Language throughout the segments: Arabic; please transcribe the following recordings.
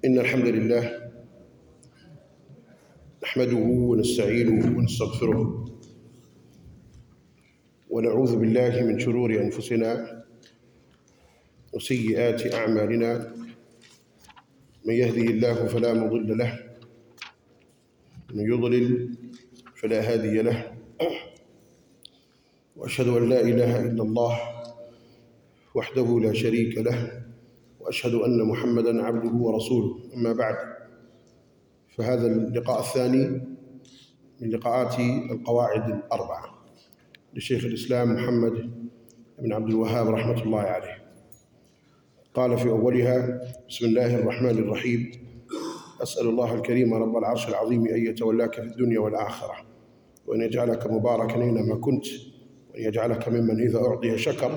إن الحمد لله نحمده ونستعينه ونستغفره ونعوذ بالله من شرور أنفسنا وسيئات أعمالنا. من يهده الله فلا مضل له ومن يضلل فلا هادي له، وأشهد أن لا إله إلا الله وحده لا شريك له، وأشهد أن محمدًا عبده ورسوله. أما بعد، فهذا اللقاء الثاني من لقاءات القواعد الأربعة لشيخ الإسلام محمد بن عبد الوهاب رحمة الله عليه. قال في أولها: بسم الله الرحمن الرحيم، أسأل الله الكريم رب العرش العظيم أن يتولاك في الدنيا والآخرة، وأن يجعلك مباركا أينما كنت، وأن يجعلك ممن إذا أعطي شكر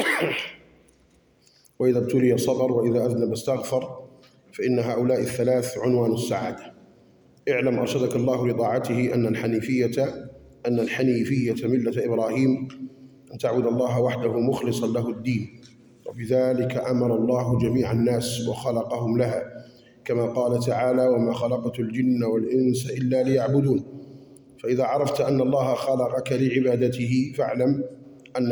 وإذا ابتلي صبر، وإذا أذنب استغفر، فإن هؤلاء الثلاث عنوان السعادة. اعلم أرشدك الله لطاعته أن الحنيفية ملة إبراهيم، أن تعبد الله وحده مخلصا له الدين، وبذلك أمر الله جميع الناس وخلقهم لها، كما قال تعالى: وما خلقت الجن والإنس إلا ليعبدون. فإذا عرفت أن الله خلقك لعبادته، فاعلم أن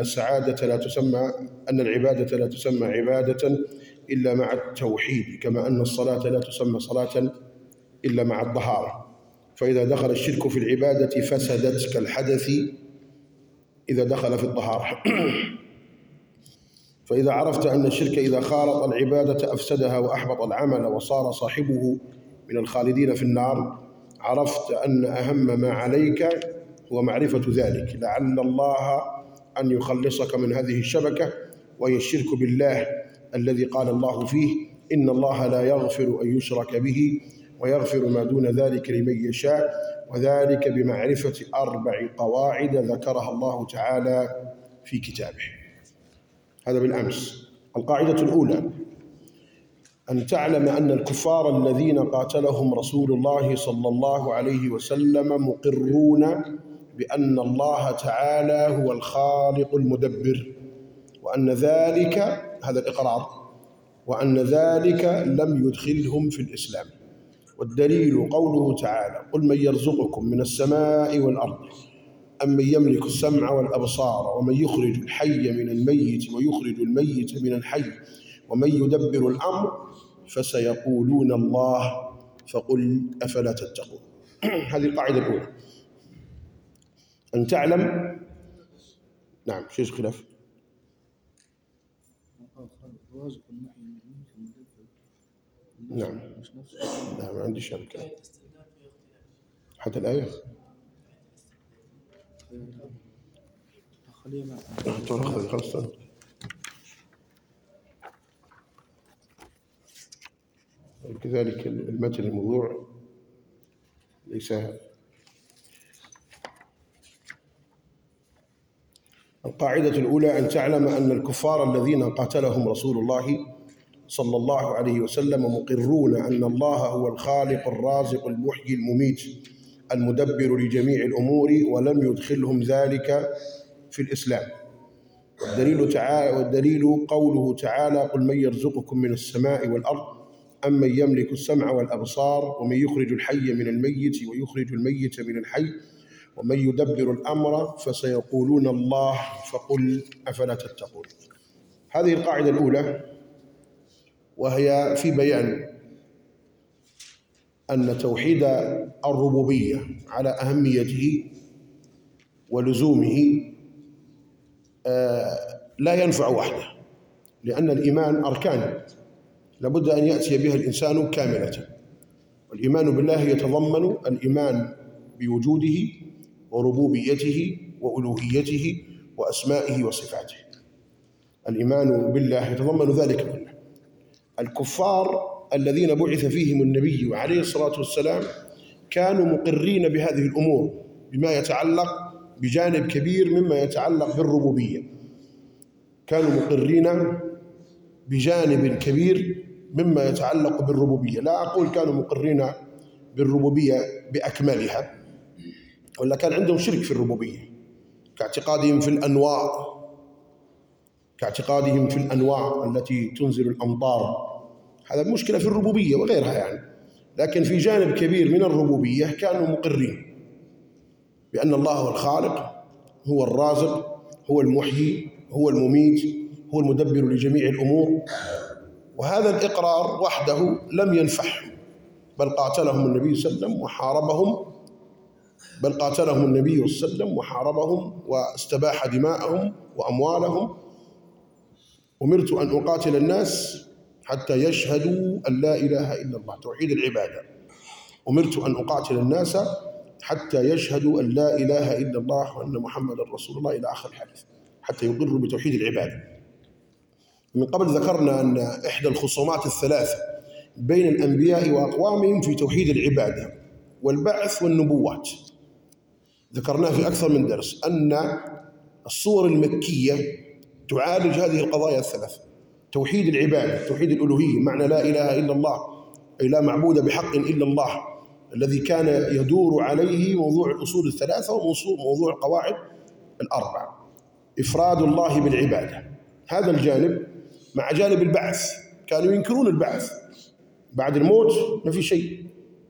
العبادة لا تسمى عبادة إلا مع التوحيد، كما أن الصلاة لا تسمى صلاة إلا مع الطهارة. فإذا دخل الشرك في العبادة فسدت كالحدث إذا دخل في الطهارة. فإذا عرفت أن الشرك إذا خالط العبادة أفسدها وأحبط العمل وصار صاحبه من الخالدين في النار، عرفت أن أهم ما عليك هو معرفة ذلك، لعل الله أن يخلصك من هذه الشبكة، وهي الشرك بالله الذي قال الله فيه: إن الله لا يغفر أن يشرك به ويغفر ما دون ذلك لمن يشاء، وذلك بمعرفة 4 قواعد ذكرها الله تعالى في كتابه. هذا بالأمس. القاعدة الأولى: أن تعلم أن الكفار الذين قاتلهم رسول الله صلى الله عليه وسلم مقرون بأن الله تعالى هو الخالق المدبر، وأن ذلك، هذا الإقرار، وأن ذلك لم يدخلهم في الإسلام. والدليل قوله تعالى: قل من يرزقكم من السماء والأرض أمن يملك السمع والأبصار ومن يخرج الحي من الميت ويخرج الميت من الحي ومن يدبر الأمر فسيقولون الله فقل أفلا تتقون. هذه القاعدة الأولى. أن تعلم. نعم، شيء خلاف. نعم، ما عندي شركة حتى الآية. خلاص. كذلك المتن الموضوع ليس. القاعدة الأولى: أن تعلم أن الكفار الذين قاتلهم رسول الله صلى الله عليه وسلم مقرون أن الله هو الخالق الرازق المحيي المميت المدبر لجميع الأمور، ولم يدخلهم ذلك في الإسلام. والدليل قوله تعالى: قل من يرزقكم من السماء والأرض أمن يملك السمع والأبصار ومن يخرج الحي من الميت ويخرج الميت من الحي ومن يدبر الأمر فسيقولون الله فقل أفلا تتقون. هذه القاعدة الأولى، وهي في بيان أن توحيد الربوبية على أهميته ولزومه لا ينفع وحده، لأن الإيمان أركان لابد أن يأتي بها الإنسان كاملة. والإيمان بالله يتضمن الإيمان بوجوده وربوبيته وألوهيته وأسمائه وصفاته. الإيمان بالله يتضمن ذلك كله. الكفار الذين بعث فيهم النبي عليه الصلاة والسلام كانوا مقرين بهذه الأمور بما يتعلق بجانب كبير مما يتعلق بالربوبية. كانوا مقرين بجانب كبير مما يتعلق بالربوبية. لا أقول كانوا مقرين بالربوبية بأكملها، ولا كان عندهم شرك في الربوبية، كاعتقادهم في الأنواع التي تنزل الأمطار هذا مشكلة في الربوبية وغيرها يعني. لكن في جانب كبير من الربوبية كانوا مقرين بأن الله هو الخالق، هو الرازق، هو المحيي، هو المميت، هو المدبر لجميع الأمور. وهذا الإقرار وحده لم ينفعهم، بل قاتلهم النبي صلى الله عليه وسلم وحاربهم واستباح دماءهم وأموالهم. أمرت أن أقاتل الناس حتى يشهدوا أن لا إله إلا الله، توحيد العبادة. أمرت أن أقاتل الناس حتى يشهدوا أن لا إله إلا الله وأن محمد رسول الله إلى آخر الحديث، حتى يقروا بتوحيد العبادة. من قبل ذكرنا أن إحدى الخصومات الثلاثة بين الأنبياء وأقوامهم في توحيد العبادة والبعث والنبوات. ذكرناه في أكثر من درس أن الصور المكية تعالج هذه القضايا الثلاث: توحيد العبادة، توحيد الألوهية، معنى لا إله إلا الله أي لا معبود بحق إلا الله، الذي كان يدور عليه موضوع الأصول الثلاثة وموضوع القواعد الأربع. إفراد الله بالعبادة، هذا الجانب، مع جانب البعث. كانوا ينكرون البعث، بعد الموت ما في شيء.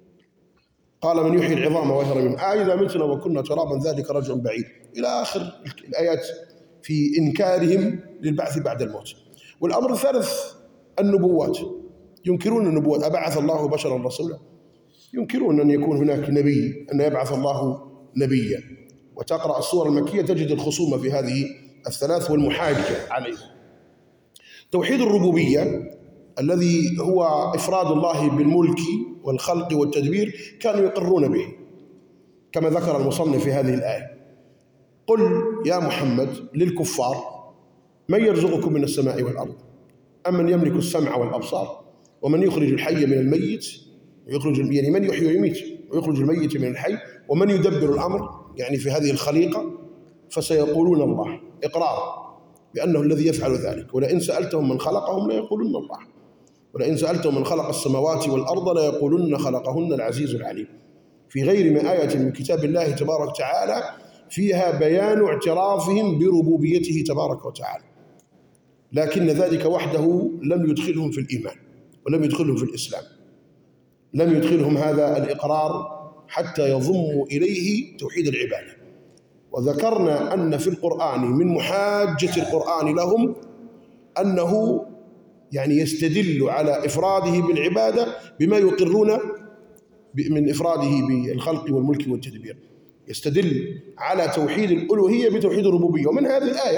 قال من يحيي العظام وهي رميم، إذا متنا وكنا ترابا ذلك رجع بعيد، إلى آخر الآيات في إنكارهم للبعث بعد الموت. والأمر الثالث النبوات، ينكرون النبوات. أبعث الله بشرا رسولا؟ ينكرون أن يكون هناك نبي، أن يبعث الله نبيا. وتقرأ السور المكية تجد الخصومة في هذه الثلاث والمحاجة عليه. توحيد الربوبية الذي هو إفراد الله بالملك والخلق والتدبير كانوا يقرون به، كما ذكر المصنف في هذه الآية: قل يا محمد للكفار من يرزقكم من السماء والأرض أمن يملك السمع والأبصار ومن يخرج الحي من الميت يعني من يحيي ويميت ويخرج الميت من الحي ومن يدبر الأمر، يعني في هذه الخليقة. فسيقولون الله، إقرار بأنه الذي يفعل ذلك. ولئن سألتهم من خلقهم ليقولن الله، ولئن سألتهم من خلق السماوات والأرض ليقولن خلقهن العزيز العليم. في غير ما آية من كتاب الله تبارك وتعالى فيها بيان اعترافهم بربوبيته تبارك وتعالى، لكن ذلك وحده لم يدخلهم في الإيمان ولم يدخلهم في الإسلام، لم يدخلهم هذا الإقرار حتى يضموا إليه توحيد العبادة. وذكرنا أن في القرآن من محاجة القرآن لهم أنه يعني يستدل على إفراده بالعبادة بما يقرون من إفراده بالخلق والملك والتدبير، يستدل على توحيد الألوهية بتوحيد الربوبية. ومن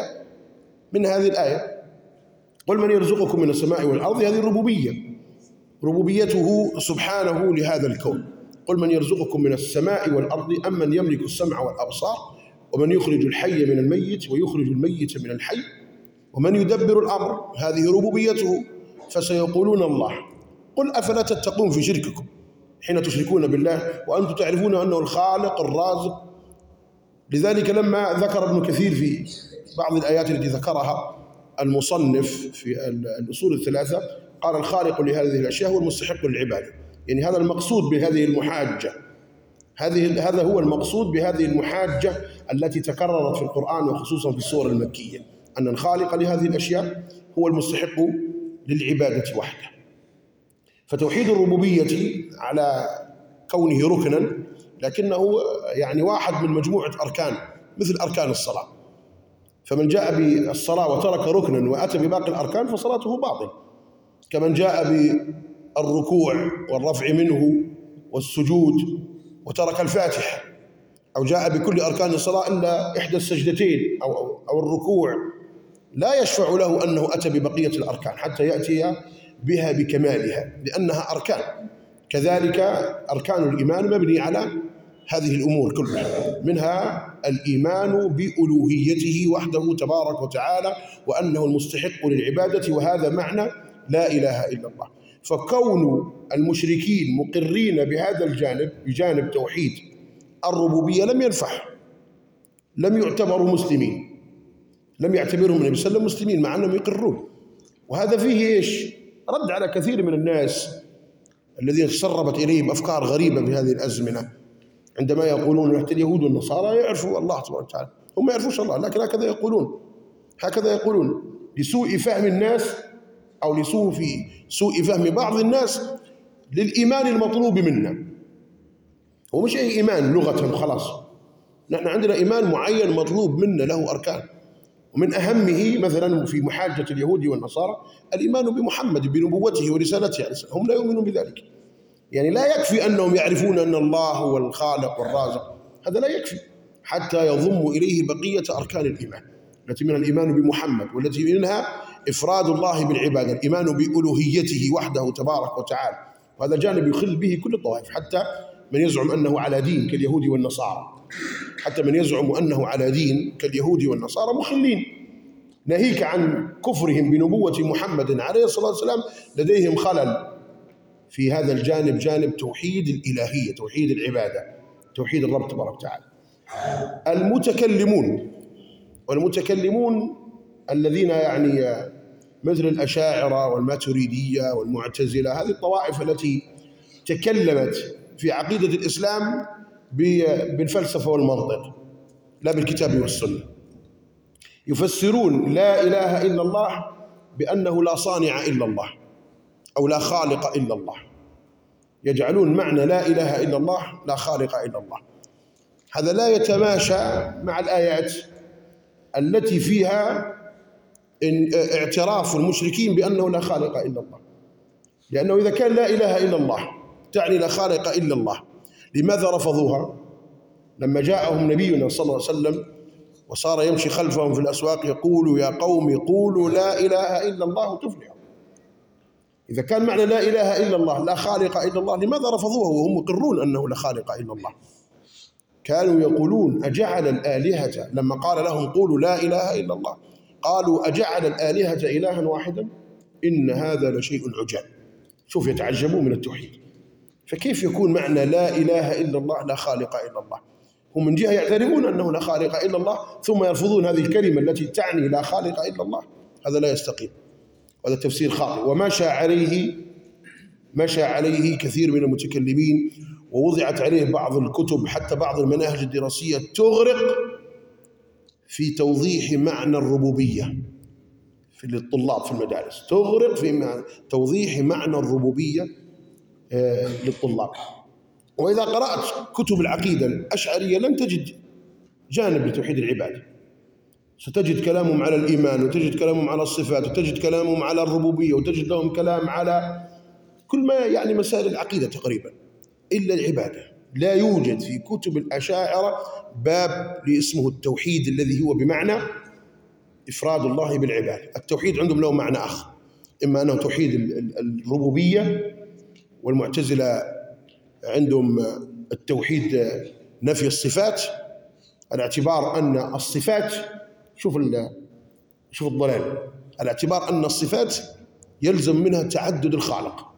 هذه الآية قل من يرزقكم من السماء والأرض، هذه الربوبية، ربوبيته سبحانه لهذا الكون. قل من يرزقكم من السماء والأرض أمن يملك السمع والأبصار ومن يخرج الحي من الميت ويخرج الميت من الحي ومن يدبر الأمر، هذه ربوبيته. فسيقولون الله. قل أفلا تتقون في شرككم حين تشركون بالله وأنتم تعرفون أنه الخالق الرازق. لذلك لما ذكر ابن كثير في بعض الآيات التي ذكرها المصنف في الأصول الثلاثة قال الخالق لهذه الأشياء هو المستحق للعبادة، يعني هذا المقصود بهذه المحاجة، هذا هو المقصود بهذه المحاجة التي تكررت في القرآن وخصوصا في السور المكية، أن الخالق لهذه الأشياء هو المستحق للعبادة وحده. فتوحيد الربوبية على كونه ركنا، لكنه يعني واحد من مجموعة أركان مثل أركان الصلاة. فمن جاء بالصلاة وترك ركنا وأتى بباقي الأركان فصلاته باطل، كمن جاء بالركوع والرفع منه والسجود وترك الفاتحة، أو جاء بكل أركان الصلاة إلا إحدى السجدتين أو الركوع، لا يشفع له أنه أتى ببقية الأركان حتى يأتي بها بكمالها، لأنها أركان. كذلك أركان الإيمان مبني على هذه الأمور كلها، منها الإيمان بألوهيته وحده تبارك وتعالى وأنه المستحق للعبادة، وهذا معنى لا إله إلا الله. فكون المشركين مقرين بهذا الجانب، بجانب توحيد الربوبية، لم ينفع، لم يعتبروا مسلمين، لم يعتبرهم النبي صلى الله عليه وسلم مسلمين مع أنهم يقرون. وهذا فيه إيش؟ رد على كثير من الناس الذين تسربت إليهم أفكار غريبة في هذه الأزمنة، عندما يقولون حتى اليهود والنصارى يعرفوا الله تبارك وتعالى، هم ما يعرفوش الله، لكن هكذا يقولون لسوء فهم الناس أو سوء فهم بعض الناس للإيمان المطلوب منا. هو مش أي إيمان لغة خلاص، نحن عندنا إيمان معين مطلوب منا له أركان، ومن أهمه مثلا في محاجة اليهود والنصارى الإيمان بمحمد بنبوته ورسالته، هم لا يؤمنون بذلك. يعني لا يكفي أنهم يعرفون أن الله هو الخالق والرازق، هذا لا يكفي حتى يضم إليه بقية أركان الإيمان التي من الإيمان بمحمد، والتي منها إفراد الله بالعبادة، الإيمان بألوهيته وحده تبارك وتعالى. وهذا جانب يخل به كل الطوائف، حتى من يزعم أنه على دين كاليهود والنصارى، حتى من يزعم أنه على دين كاليهود والنصارى مخلين، ناهيك عن كفرهم بنبوة محمد عليه الصلاة والسلام. لديهم خلل في هذا الجانب، جانب توحيد الإلهية، توحيد العبادة، توحيد الرب تبارك وتعالى. والمتكلمون الذين يعني مثل الأشاعرة والماتريدية والمعتزلة، هذه الطوائف التي تكلمت في عقيدة الإسلام بالفلسفة والمنطق لا بالكتاب والسنة، يفسرون لا إله إلا الله بأنه لا صانع إلا الله أو لا خالق إلا الله، يجعلون معنى لا إله إلا الله لا خالق إلا الله. هذا لا يتماشى مع الآيات التي فيها اعتراف المشركين بأنه لا خالق إلا الله، لأنه إذا كان لا إله إلا الله تعني لا خالق إلا الله، لماذا رفضوها؟ لما جاءهم نبينا صلى الله عليه وسلم وصار يمشي خلفهم في الأسواق يقول يا قوم قولوا لا إله إلا الله تفلحوا. إذا كان معنى لا إله إلا الله لا خالق إلا الله، لماذا رفضوه وهم يقرون أنه لا خالق إلا الله؟ كانوا يقولون أجعل الآلهة، لما قال لهم قولوا لا إله إلا الله قالوا أجعل الآلهة إلها واحدا إن هذا لشيء عجاب. شوف، يتعجبون من التوحيد. فكيف يكون معنى لا إله إلا الله لا خالق إلا الله؟ هم من جهة يعترفون أنه لا خالق إلا الله، ثم يرفضون هذه الكلمة التي تعني لا خالق إلا الله. هذا لا يستقيم، هذا تفسير خاطئ، مشى عليه كثير من المتكلمين، ووضعت عليه بعض الكتب، حتى بعض المناهج الدراسية تغرق في توضيح معنى الربوبية في للطلاب في المدارس، تغرق في توضيح معنى الربوبية للطلاب. وإذا قرأت كتب العقيدة الأشعرية لن تجد جانب لتوحيد العبادة، ستجد كلامهم على الإيمان، وتجد كلامهم على الصفات، وتجد كلامهم على الربوبية، وتجد لهم كلام على كل ما يعني مسائل العقيدة تقريبا إلا العبادة. لا يوجد في كتب الأشاعرة باب لاسمه التوحيد الذي هو بمعنى إفراد الله بالعبادة. التوحيد عندهم له معنى آخر، إما أنه توحيد الربوبية، والمعتزلة عندهم التوحيد نفي الصفات، الاعتبار أن الصفات، شوف الضلال، الاعتبار أن الصفات يلزم منها تعدد الخالق.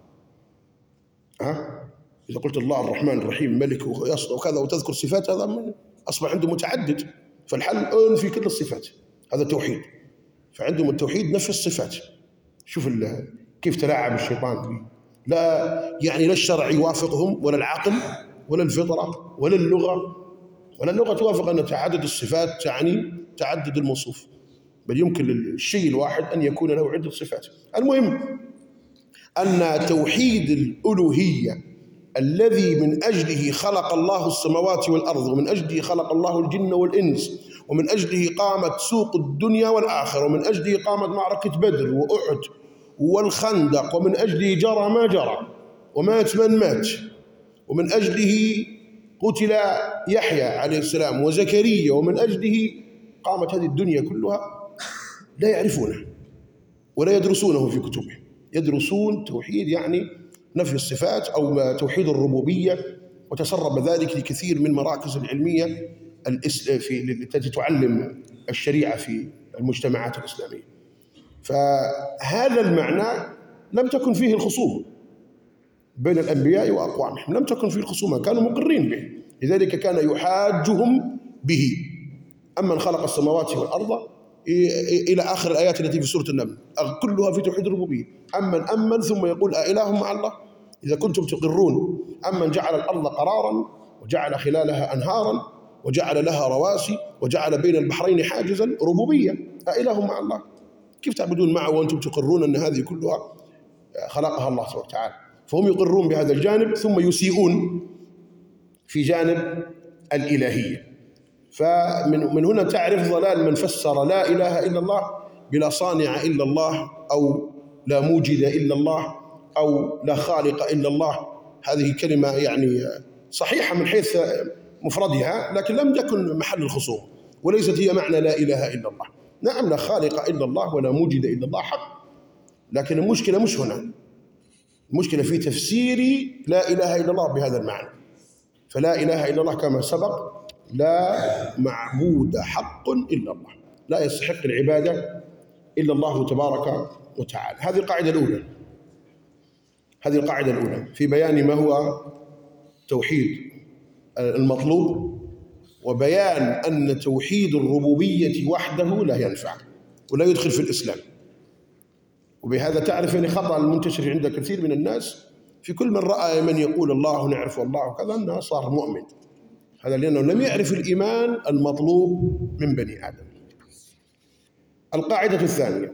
إذا قلت الله الرحمن الرحيم ملك وكذا وتذكر صفات، هذا أصبح عنده متعدد، فالحل أنفي كل الصفات، هذا توحيد. فعندهم التوحيد نفي الصفات. شوف كيف تلاعب الشيطان به. لا يعني لا الشرع يوافقهم، ولا العقل، ولا الفطرة، ولا اللغة توافق أن تعدد الصفات تعني تعدد الموصوف، بل يمكن للشيء الواحد أن يكون له عدة صفات. المهم أن توحيد الألوهية الذي من أجله خلق الله السماوات والأرض، ومن أجله خلق الله الجن والإنس، ومن أجله قامت سوق الدنيا والآخرة، ومن أجله قامت معركة بدر وأحد والخندق، ومن أجله جرى ما جرى ومات من مات، ومن أجله قتل يحيى عليه السلام وزكريا، ومن أجله قامت هذه الدنيا كلها، لا يعرفونه ولا يدرسونه في كتبهم. يدرسون توحيد يعني نفي الصفات أو توحيد الربوبية، وتسرب ذلك لكثير من المراكز العلمية التي تعلم الشريعة في المجتمعات الإسلامية. فهذا المعنى لم تكن فيه الخصومة بين الأنبياء وأقوامهم، لم تكن فيه الخصومة، كانوا مقرين به، لذلك كان يحاجهم به. أما من خلق السماوات والأرض إلى آخر الآيات التي في سورة النمل كلها في توحيد الربوبية. أمن ثم يقول أإله مع الله إذا كنتم تقرون، أمن جعل الأرض قرارا وجعل خلالها أنهارا وجعل لها رواسي وجعل بين البحرين حاجزا، ربوبية، أإله مع الله. كيف تعبدون معه وأنتم تقرون أن هذه كلها خلقها الله سبحانه وتعالى؟ فهم يقرون بهذا الجانب ثم يسيئون في جانب الإلهية. فمن هنا تعرف ضلال من فسر لا إله إلا الله بلا صانع إلا الله، أو لا موجد إلا الله، أو لا خالق إلا الله. هذه كلمة يعني صحيحة من حيث مفردها، لكن لم يكن محل الخصوم، وليست هي معنى لا إله إلا الله. نعم، لا خالق إلا الله ولا موجد إلا الله حق، لكن المشكلة مش هنا، المشكلة في تفسير لا إله إلا الله بهذا المعنى. فلا إله إلا الله كما سبق لا معبود حق إلا الله، لا يستحق العبادة إلا الله تبارك وتعالى. هذه القاعدة الأولى، هذه القاعدة الأولى في بيان ما هو توحيد المطلوب، وبيان أن توحيد الربوبية وحده لا ينفع ولا يدخل في الإسلام. وبهذا تعرف أن خطأ المنتشر عند كثير من الناس، في كل من رأى من يقول الله نعرف الله وكذا أنه صار مؤمن. هذا لأنه لم يعرف الإيمان المطلوب من بني آدم. القاعدة الثانية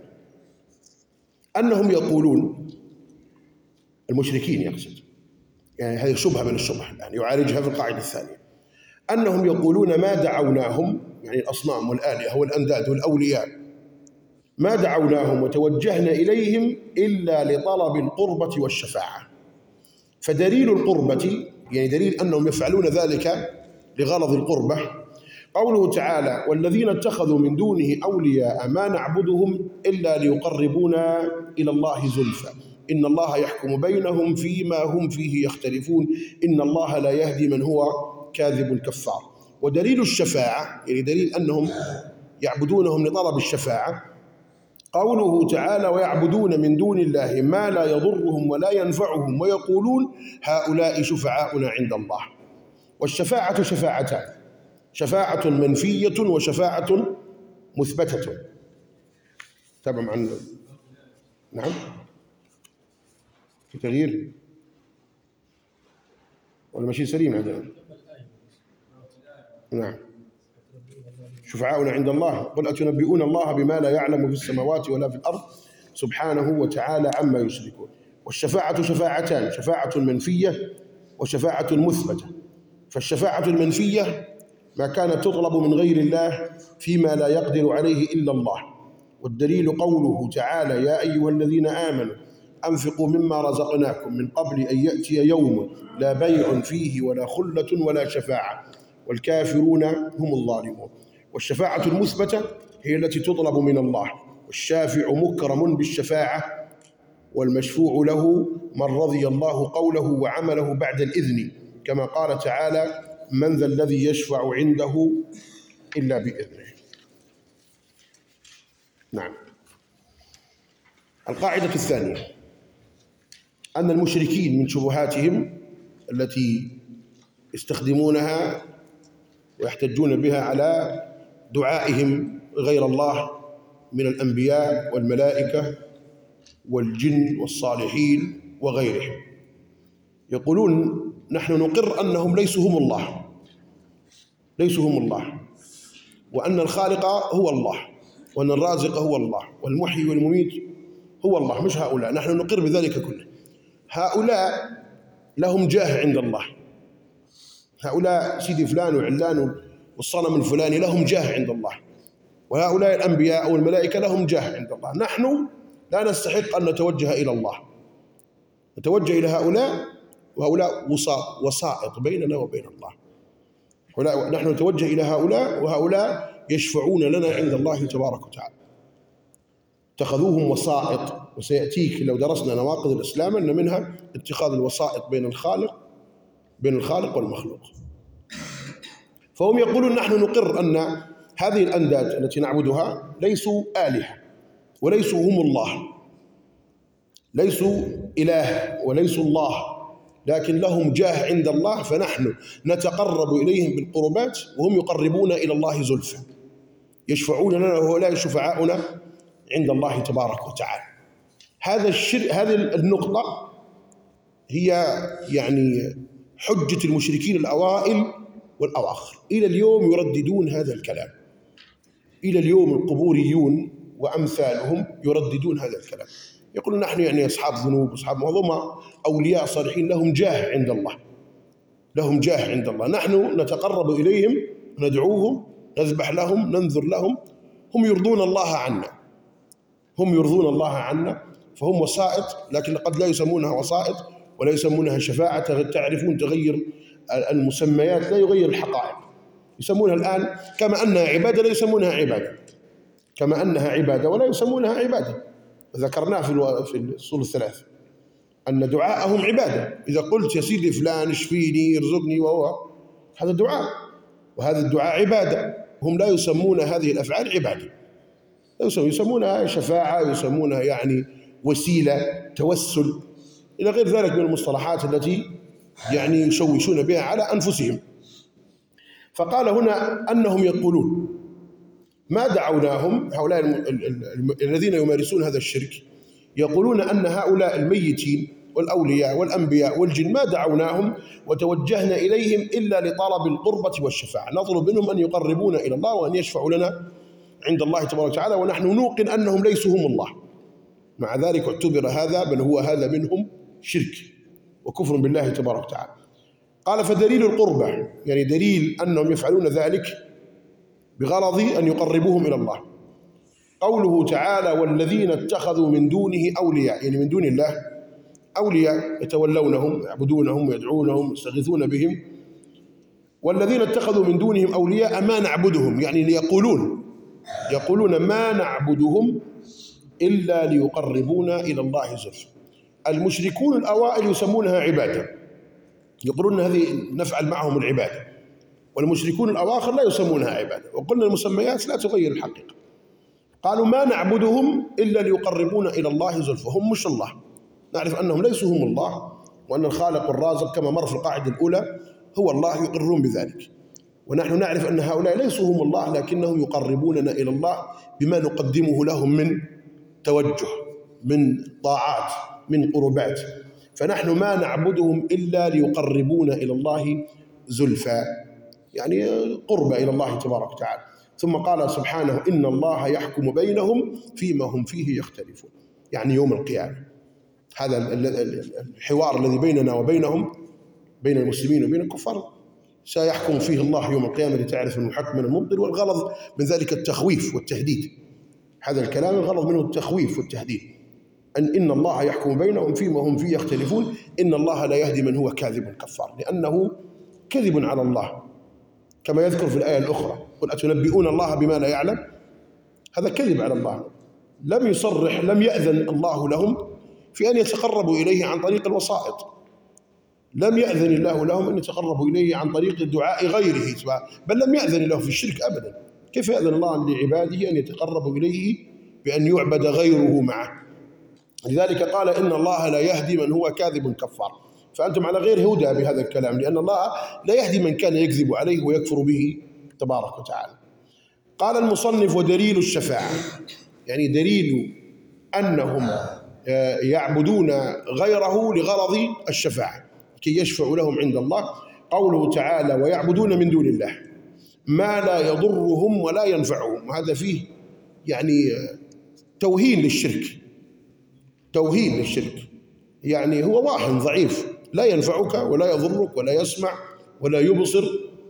أنهم يقولون، المشركين يقصد، يعني هذه شبهة من الشبه الآن يعالجها في القاعدة الثانية، أنهم يقولون ما دعوناهم، يعني الأصنام والآلهة والأنداد والأولياء، ما دعوناهم وتوجهنا إليهم إلا لطلب القربة والشفاعة. فدليل القربة، يعني دليل أنهم يفعلون ذلك لغرض القربة، قوله تعالى والذين اتخذوا من دونه أولياء ما نعبدهم إلا ليقربونا إلى الله زلفى إن الله يحكم بينهم فيما هم فيه يختلفون إن الله لا يهدي من هو كاذب كفار. ودليل الشفاعة، يعني دليل أنهم يعبدونهم لطلب الشفاعة، قوله تعالى ويعبدون من دون الله ما لا يضرهم ولا ينفعهم ويقولون هؤلاء شفعاؤنا عند الله. والشفاعة شفاعتان، شفاعة منفية وشفاعة مثبتة. تابع معنا. نعم، في تغيير ولا ماشي سليم هذا؟ نعم، شفعاؤنا عند الله قل أتنبئون الله بما لا يعلم في السماوات ولا في الأرض سبحانه وتعالى عما يشركون. والشفاعة شفاعتان، شفاعة منفية وشفاعة مثبتة. فالشفاعة المنفية ما كانت تطلب من غير الله فيما لا يقدر عليه إلا الله. والدليل قوله تعالى يا أيها الذين آمنوا أنفقوا مما رزقناكم من قبل أن يأتي يوم لا بيع فيه ولا خلة ولا شفاعة والكافرون هم الظالمون. والشفاعة المثبتة هي التي تطلب من الله، والشافع مكرم بالشفاعة والمشفوع له من رضي الله قوله وعمله بعد الإذن، كما قال تعالى من ذا الذي يشفع عنده إلا بإذنه. نعم. القاعدة الثانية أن المشركين من شبهاتهم التي يستخدمونها ويحتجون بها على دعائهم غير الله من الأنبياء والملائكة والجن والصالحين وغيرهم، يقولون نحن نقر أنهم ليسوا هم الله، ليسوا هم الله، وأن الخالق هو الله، وأن الرازق هو الله، والمحيي والمميت هو الله، مش هؤلاء. نحن نقر بذلك كله. هؤلاء لهم جاه عند الله، هؤلاء سيدي فلان وعلان والصنم الفلاني لهم جاه عند الله، وهؤلاء الأنبياء والملائكة لهم جاه عند الله. نحن لا نستحق أن نتوجه إلى الله، نتوجه إلى هؤلاء، وهؤلاء وسائط بيننا وبين الله. نحن نتوجه إلى هؤلاء، وهؤلاء يشفعون لنا عند الله تبارك وتعالى. اتخذوهم وسائط، وسيأتيك لو درسنا نواقض الإسلام أن منها اتخاذ الوسائط بين الخالق والمخلوق. فهم يقولون نحن نقر أن هذه الأنداد التي نعبدها ليسوا آلهة وليسوا هم الله، ليسوا إله وليسوا الله، لكن لهم جاه عند الله، فنحن نتقرب إليهم بالقربات وهم يقربون إلى الله زلفى، يشفعون لنا وهؤلاء شفعاؤنا عند الله تبارك وتعالى. هذه النقطة هي يعني حجة المشركين الأوائل والأواخر، إلى اليوم يرددون هذا الكلام. إلى اليوم القبوريون وأمثالهم يرددون هذا الكلام، يقولون نحن يعني أصحاب ذنوب، أصحاب هم أولياء صالحين لهم جاه عند الله، لهم جاه عند الله، نحن نتقرب إليهم، ندعوهم، نذبح لهم، ننذر لهم، هم يرضون الله عنا، هم يرضون الله عنا، فهم وسائط، لكن قد لا يسمونها وسائط ولا يسمونها شفاعة. تعرفون تغير المسميات لا يغير الحقائق، يسمونها الآن كما أنها عبادة لا يسمونها عبادة، كما أنها عبادة ولا يسمونها عبادة. ذكرناه في الأصول الثلاث أن دعاءهم عبادة. إذا قلت يا سيدي فلان اشفيني يرزقني وهو هذا دعاء، وهذا الدعاء عبادة، هم لا يسمون هذه الأفعال عبادة، لا يسمونها شفاعة، يسمونها يعني وسيلة، توسل، إلى غير ذلك من المصطلحات التي يعني يشوشون بها على أنفسهم. فقال هنا أنهم يقولون ما دعوناهم، هؤلاء الذين يمارسون هذا الشرك يقولون أن هؤلاء الميتين والأولياء والأنبياء والجن ما دعوناهم وتوجهنا إليهم إلا لطلب القربة والشفاعة، نطلب منهم أن يقربونا إلى الله وأن يشفعوا لنا عند الله تبارك وتعالى، ونحن نوقن أنهم ليسوا هم الله. مع ذلك اعتبر هذا بل هو هذا منهم شرك وكفر بالله تبارك وتعالى. قال فدليل القربة يعني دليل أنهم يفعلون ذلك بغرض أن يقربوهم إلى الله قوله تعالى والذين اتخذوا من دونه أولياء، يعني من دون الله أولياء يتولونهم يعبدونهم ويدعونهم يستغيثون بهم. والذين اتخذوا من دونهم أولياء ما نعبدهم، يعني يقولون ما نعبدهم إلا ليقربونا إلى الله زلفى. المشركون الأوائل يسمونها عبادة، يقولون هذه نفعل معهم العبادة، والمشركون الأواخر لا يسمونها عبادة، وقلنا المسميات لا تغير الحقيقة. قالوا ما نعبدهم إلا ليقربونا إلى الله زلفى، هم مش الله، نعرف أنهم ليسوا هم الله، وأن الخالق الرازق كما مر في القاعدة الأولى هو الله، يقرون بذلك. ونحن نعرف أن هؤلاء ليسوا هم الله، لكنهم يقربوننا إلى الله بما نقدمه لهم من توجه، من طاعات، من قربات. فنحن ما نعبدهم إلا ليقربونا إلى الله زلفى، يعني قربة إلى الله تبارك وتعالى. ثم قال سبحانه إن الله يحكم بينهم فيما هم فيه يختلفون، يعني يوم القيامة هذا الحوار الذي بيننا وبينهم، بين المسلمين وبين الكفار، سيحكم فيه الله يوم القيامة لتعرف المحق من المبطل. والغرض من ذلك التخويف والتهديد، هذا الكلام الغرض منه التخويف والتهديد، إن الله يحكم بينهم فيما هم فيه يختلفون، إن الله لا يهدي من هو كاذب كفار، لأنه كذب على الله كما يذكر في الآية الأخرى قل أتنبئون الله بما لا يعلم، هذا كذب على الله. لم يصرح، لم يأذن الله لهم في أن يتقربوا إليه عن طريق الوسائط، لم يأذن الله لهم أن يتقربوا إليه عن طريق الدعاء غيره، بل لم يأذن له في الشرك أبدا. كيف يأذن الله لعباده أن يتقربوا إليه بأن يعبد غيره معه؟ لذلك قال إن الله لا يهدي من هو كاذب كفار، فأنتم على غير هدى بهذا الكلام، لأن الله لا يهدي من كان يكذب عليه ويكفر به تبارك وتعالى. قال المصنف ودليل الشفاعة، يعني دليل أنهم يعبدون غيره لغرض الشفاعة كي يشفعوا لهم عند الله قوله تعالى ويعبدون من دون الله ما لا يضرهم ولا ينفعهم، وهذا فيه يعني توهين للشرك، توهين للشرك، يعني هو واحد ضعيف لا ينفعك ولا يضرك ولا يسمع ولا يبصر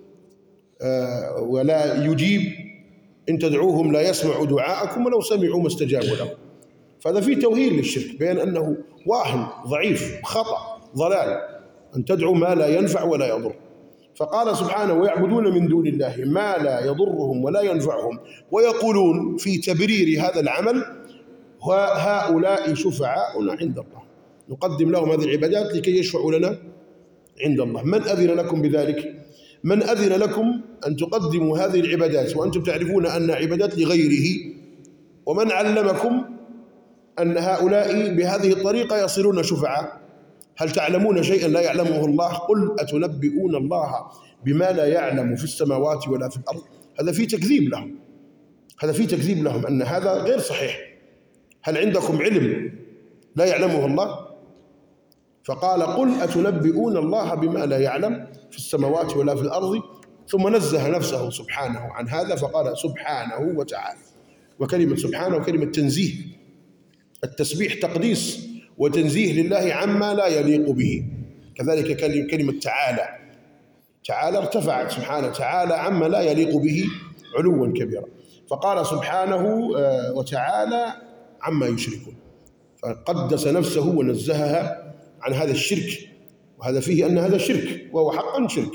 ولا يجيب، إن تدعوهم لا يسمعوا دعاءكم ولو سمعوا ما استجابوا لهم. فهذا فيه توهين للشرك، بين أنه واهن ضعيف خطأ ضلال أن تدعو ما لا ينفع ولا يضر. فقال سبحانه ويعبدون من دون الله ما لا يضرهم ولا ينفعهم ويقولون في تبرير هذا العمل وهؤلاء شفعاؤنا عند الله، نقدم لهم هذه العبادات لكي يشفعوا لنا عند الله. من أذن لكم بذلك؟ من أذن لكم أن تقدموا هذه العبادات وأنتم تعرفون أن عبادات لغيره؟ ومن علمكم أن هؤلاء بهذه الطريقة يصيرون شفعاء؟ هل تعلمون شيئا لا يعلمه الله؟ قل أتنبئون الله بما لا يعلم في السماوات ولا في الأرض؟ هذا فيه تكذيب لهم، هذا فيه تكذيب لهم أن هذا غير صحيح. هل عندكم علم لا يعلمه الله؟ فقال قل أتنبئون الله بما لا يعلم في السماوات ولا في الأرض، ثم نزه نفسه سبحانه عن هذا فقال سبحانه وتعالى وكلمة سبحانه وكلمة تنزيه. التسبيح تقديس وتنزيه لله عما لا يليق به. كذلك كلمة تعالى، تعالى ارتفعت سبحانه، تعالى عما لا يليق به علوا كبيرا. فقال سبحانه وتعالى عما يشركون، فقدس نفسه ونزهها عن هذا الشرك، وهذا فيه أن هذا شرك، وهو حقا شرك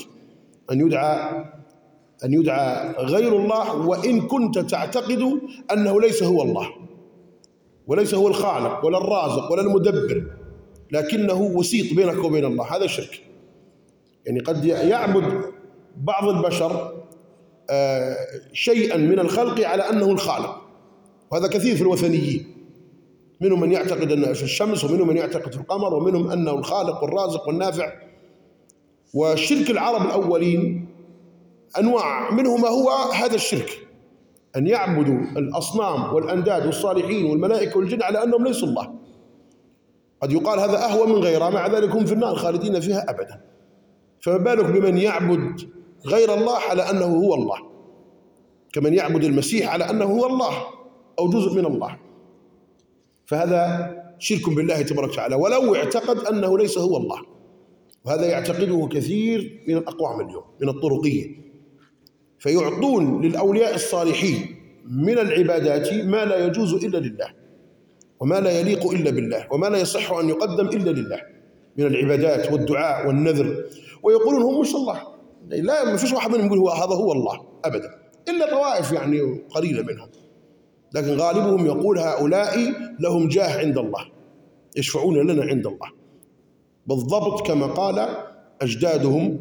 أن يدعى غير الله، وإن كنت تعتقد أنه ليس هو الله وليس هو الخالق ولا الرازق ولا المدبر، لكنه وسيط بينك وبين الله، هذا شرك. يعني قد يعبد بعض البشر شيئا من الخلق على أنه الخالق، وهذا كثير في الوثنيين، منهم من يعتقد أنه الشمس، ومنهم من يعتقد في القمر، ومنهم أنه الخالق والرازق والنافع. والشرك العرب الأولين أنواع، منهم ما هو هذا الشرك، أن يعبدوا الأصنام والأنداد والصالحين والملائكة والجن على أنهم ليسوا الله. قد يقال هذا أهوى من غيره، مع ذلك هم في النار خالدين فيها أبدا. فما بالك بمن يعبد غير الله على أنه هو الله، كمن يعبد المسيح على أنه هو الله أو جزء من الله. فهذا شرك بالله تبارك وتعالى، ولو اعتقد أنه ليس هو الله. وهذا يعتقده كثير من الأقوام اليوم من الطرقية، فيعطون للأولياء الصالحين من العبادات ما لا يجوز إلا لله، وما لا يليق إلا بالله، وما لا يصح أن يقدم إلا لله من العبادات والدعاء والنذر، ويقولون هم مش الله. لا، ما فيش واحد منهم يقول هذا هو الله أبدا، إلا طوائف يعني قليلة منهم، لكن غالبهم يقول هؤلاء لهم جاه عند الله، يشفعون لنا عند الله، بالضبط كما قال أجدادهم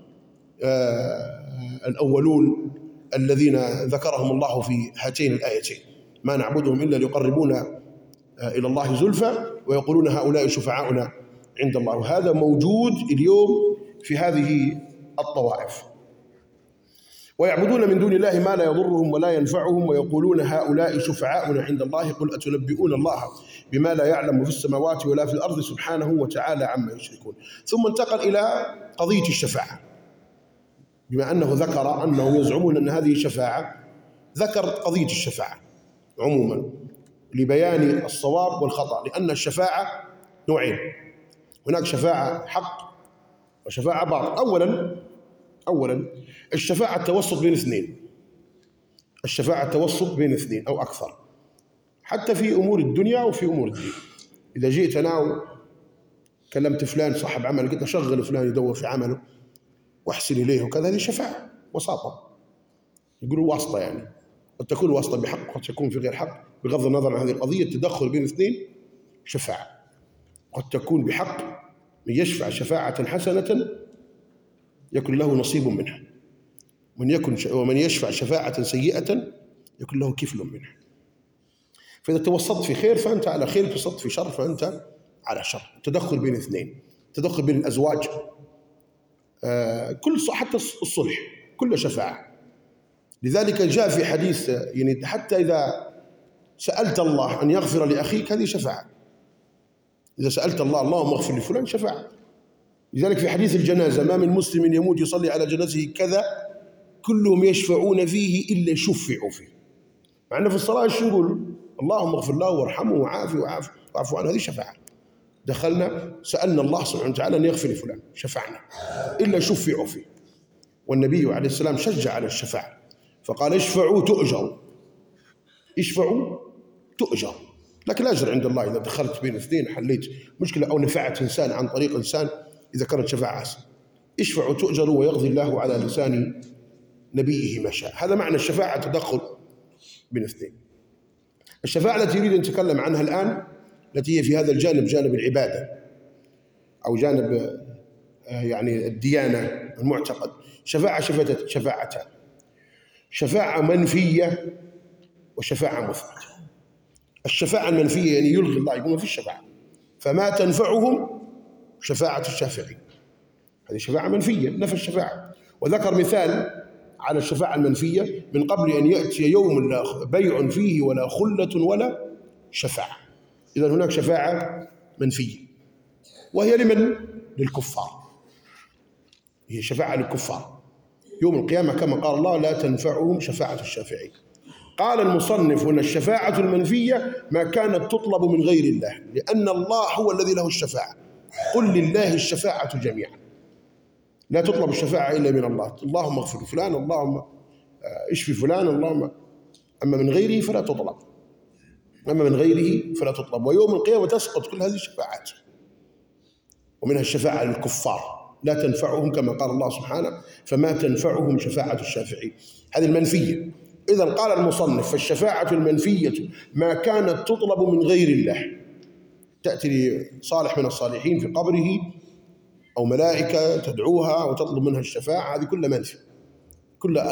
الأولون الذين ذكرهم الله في هاتين الآيتين: ما نعبدهم إلا ليقربونا إلى الله زلفى، ويقولون هؤلاء شفعاؤنا عند الله. وهذا موجود اليوم في هذه الطوائف. ويعبدون من دون الله ما لا يضرهم ولا ينفعهم، ويقولون هؤلاء شفعاؤنا عند الله، قل أتنبئون الله بما لا يعلم في السماوات ولا في الأرض سبحانه وتعالى عما يشركون. ثم انتقل إلى قضية الشفاعة، بما أنه ذكر أنهم يزعمون أن هذه شفاعة، ذكر قضية الشفاعة عموما لبيان الصواب والخطأ، لأن الشفاعة نوعين: هناك شفاعة حق وشفاعة باطل. أولا الشفاعة التوسط بين اثنين، الشفاعة التوسط بين اثنين أو أكثر، حتى في أمور الدنيا وفي أمور الدين. إذا جئت أنا وكلمت فلان صاحب عمل، قلت أشغل فلان يدور في عمله واحسن إليه وكذا، هذه شفاعة وساطة، يقولوا واسطة، يعني قد تكون واسطة بحق وقد تكون في غير حق، بغض النظر عن هذه القضية. التدخل بين اثنين شفاعة، قد تكون بحق، من يشفع شفاعة حسنة يكن له نصيب منها، ومن يشفع شفاعة سيئة يكن له كفل منها. فإذا توسطت في خير فأنت على خير، توسطت في شر فأنت على شر. تدخل بين اثنين، تدخل بين الأزواج، كل حتى الصلح كل شفاعة. لذلك جاء في حديث يعني حتى إذا سألت الله أن يغفر لأخيك هذه شفاعة. إذا سألت الله اللهم اغفر لفلان شفاعة. لذلك في حديث الجنازة: ما من مسلم يموت يصلي على جنازته كذا كلهم يشفعون فيه إلا شفعوا فيه. مع أن في الصلاة شو نقول؟ اللهم اغفر له وارحمه وعافه واعف عنه، هذه شفاعة. دخلنا سألنا الله سبحانه وتعالى أن يغفر لفلان، شفعنا، إلا شفعوا فيه. والنبي عليه السلام شجع على الشفاعة فقال: اشفعوا تؤجروا، اشفعوا تؤجروا. لكن لا أجر عند الله إذا دخلت بين اثنين حليت مشكلة أو نفعت إنسان عن طريق إنسان، إذا كانت شفاعة حسنة. اشفعوا تؤجروا ويقضي الله على لسان نبيه ما شاء. هذا معنى الشفاعة، تدخل بين اثنين. الشفاعة التي يريد أن نتكلم عنها الآن، التي هي في هذا الجانب، جانب العبادة أو جانب يعني الديانة المعتقد، شفاعتان: شفاعة منفية وشفاعة مثبتة. الشفاعة المنفية يعني يلغي الله، يقول ما في الشفاعة، فما تنفعهم شفاعة الشافعين، هذه شفاعة منفية، نفى الشفاعة. وذكر مثال على الشفاعة المنفية: من قبل أن يأتي يوم لا بيع فيه ولا خلة ولا شفاعة. إذن هناك شفاعة منفية، وهي لمن؟ للكفار، هي شفاعة للكفار يوم القيامة، كما قال الله: لا تنفعهم شفاعة الشافعين. قال المصنف هنا الشفاعة المنفية ما كانت تطلب من غير الله، لأن الله هو الذي له الشفاعة. قل لله الشفاعة جميعا، لا تطلب الشفاعة إلا من الله. اللهم اغفر فلان، اللهم اشفي فلان، اللهم. أما من غيره فلا تطلب، أما من غيره فلا تطلب. ويوم القيامة تسقط كل هذه الشفاعات. ومنها الشفاعة للكفار لا تنفعهم، كما قال الله سبحانه فما تنفعهم شفاعة الشافعين. هذه المنفية. إذا قال المصنف فالشفاعة المنفية ما كانت تطلب من غير الله، تأتي لصالح من الصالحين في قبره أو ملائكة تدعوها وتطلب منها الشفاعة، هذه كلها منفي، كلها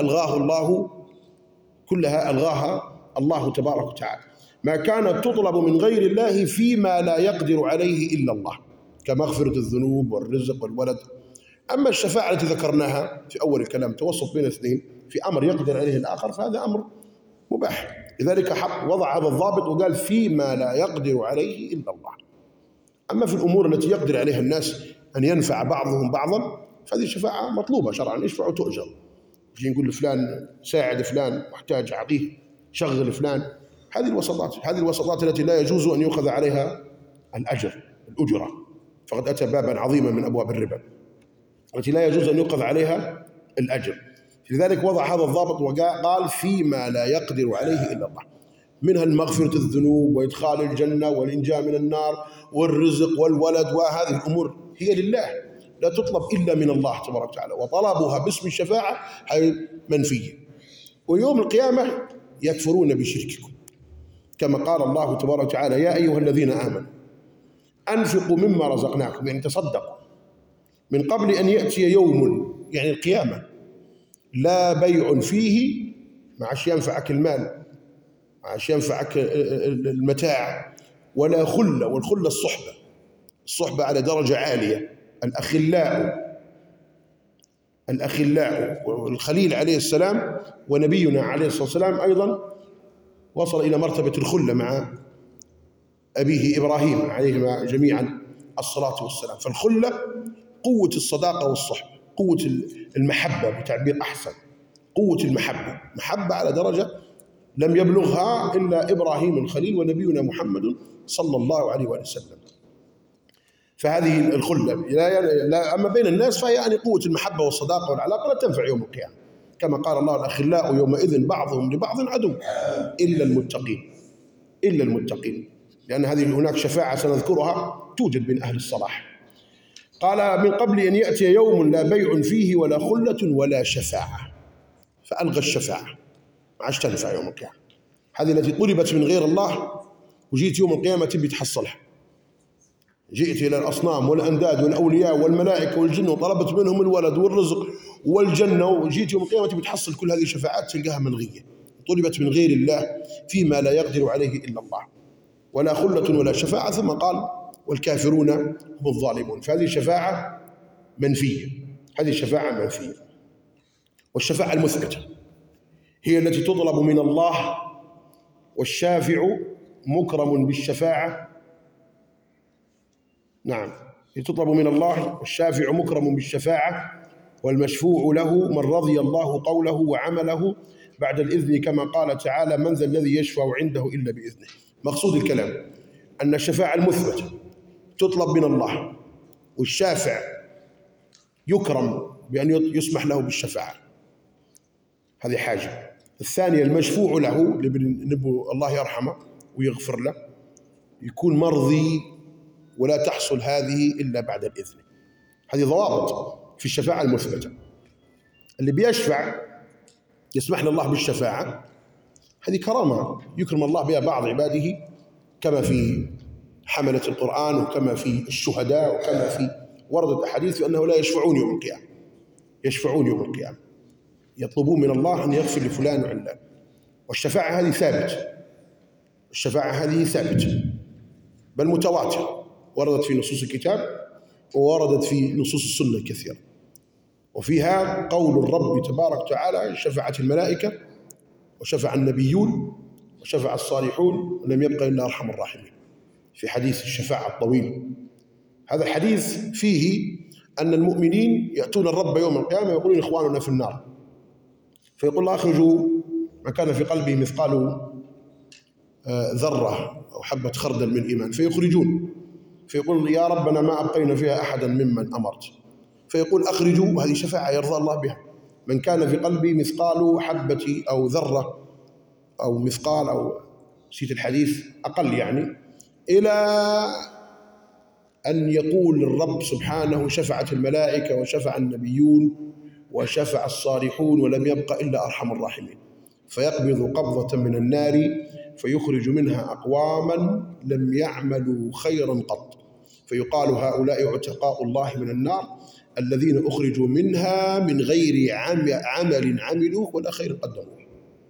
ألغاها الله تبارك وتعالى. ما كانت تطلب من غير الله فيما لا يقدر عليه إلا الله، كمغفرة الذنوب والرزق والولد. أما الشفاعة التي ذكرناها في أول الكلام توسط بين اثنين في أمر يقدر عليه الآخر، فهذا أمر مباح. لذلك وضع هذا الضابط وقال فيما لا يقدر عليه إلا الله. أما في الأمور التي يقدر عليها الناس أن ينفع بعضهم بعضا فهذه الشفاعة مطلوبة شرعا، اشفع وتؤجر. يجي نقول لفلان ساعد فلان محتاج أعطيه، شغل فلان. هذه الوسطات التي لا يجوز أن يؤخذ عليها الأجرة، فقد أتى بابا عظيما من أبواب الربا التي لا يجوز أن يؤخذ عليها الأجر. لذلك وضع هذا الضابط وقال فيما لا يقدر عليه إلا الله، منها المغفرة الذنوب وإدخال الجنة والإنجاء من النار والرزق والولد، وهذه الأمور هي لله لا تطلب إلا من الله تبارك وتعالى، وطلبها باسم الشفاعة هي منفية. ويوم القيامة يكفرون بشرككم، كما قال الله تبارك وتعالى يا أيها الذين آمنوا أنفقوا مما رزقناكم، يعني تصدقوا من قبل أن يأتي يوم، يعني القيامة، لا بيع فيه، ما عادش ينفعك المال، ما عادش ينفعك المتاع، ولا خلة. والخلة الصحبة على درجة عالية. الأخلاء والخليل عليه السلام ونبينا عليه الصلاة والسلام أيضا وصل إلى مرتبة الخلة مع أبيه إبراهيم عليهما جميعا الصلاة والسلام. فالخلة قوة الصداقة والصحبة، قوة المحبة بتعبير أحسن، قوة محبة على درجة لم يبلغها إلا إبراهيم الخليل ونبينا محمد صلى الله عليه وسلم. فهذه الخلة لا أما بين الناس فهي يعني قوة المحبة والصداقة والعلاقة لا تنفع يوم القيامة، كما قال الله الأخلاء يومئذ بعضهم لبعض عدو إلا المتقين، لأن هذه هناك شفاعة سنذكرها توجد بين أهل الصلاح. قال من قبل أن يأتي يوم لا بيع فيه ولا خلة ولا شفاعة، فألغى الشفاعة، ما عادش تنفع يوم القيامة. هذه التي طلبت من غير الله وجيت يوم القيامة تبي تحصلها، جئت إلى الأصنام والأنداد والأولياء والملائكة والجن وطلبت منهم الولد والرزق والجنة، وجيت يوم القيامة تبي تحصل كل هذه الشفاعات تلقاها ملغية، طلبت من غير الله فيما لا يقدر عليه إلا الله، ولا خلة ولا شفاعة. ثم قال والكافرون هم الظالمون. فهذه شفاعة منفية، والشفاعة المثبتة هي التي تطلب من الله، والشافع مكرم بالشفاعة. نعم، تطلب من الله والشافع مكرم بالشفاعة، والمشفوع له من رضي الله قوله وعمله بعد الإذن، كما قال تعالى من ذا الذي يشفع عنده إلا بإذنه. مقصود الكلام أن الشفاعة المثبتة تطلب من الله، والشافع يكرم بأن يسمح له بالشفاعة، هذه حاجة. الثانية المشفوع له نبو الله يرحمه ويغفر له يكون مرضي، ولا تحصل هذه إلا بعد الإذن. هذه ضوابط في الشفاعة المثبتة. اللي بيشفع يسمح لله بالشفاعة، هذه كرامة يكرم الله بها بعض عباده، كما في حملة القرآن وكما في الشهداء وكما في وردت أحاديث أنه لا يشفعون يوم القيامة، يطلبون من الله أن يغفر لفلان وعلان. والشفاعة هذه ثابتة بل متواترة، وردت في نصوص الكتاب ووردت في نصوص السنة الكثيرة، وفيها قول الرب تبارك وتعالى شفعت الملائكة وشفع النبيون وشفع الصالحون ولم يبق إلا أرحم الراحمين، في حديث الشفاعة الطويل. هذا الحديث فيه أن المؤمنين يأتون الرب يوم القيامة ويقولون إخواننا في النار، فيقول الله أخرجوا من كان في قلبه مثقال ذرة أو حبة خردل من إيمان فيخرجون، فيقول يا ربنا ما أبقينا فيها أحدا ممن أمرت، فيقول أخرجوا، وهذه شفاعة يرضى الله بها. من كان في قلبه مثقال حبة أو ذرة أو مثقال أو نسيت الحديث أقل يعني، إلى أن يقول الرب سبحانه شفعت الملائكة وشفع النبيون وشفع الصالحون ولم يبق إلا أرحم الراحمين، فيقبض قبضة من النار فيخرج منها أقواما لم يعملوا خيرا قط، فيقال هؤلاء عتقاء الله من النار الذين أخرجوا منها من غير عمل عملوه ولا خير قدموه،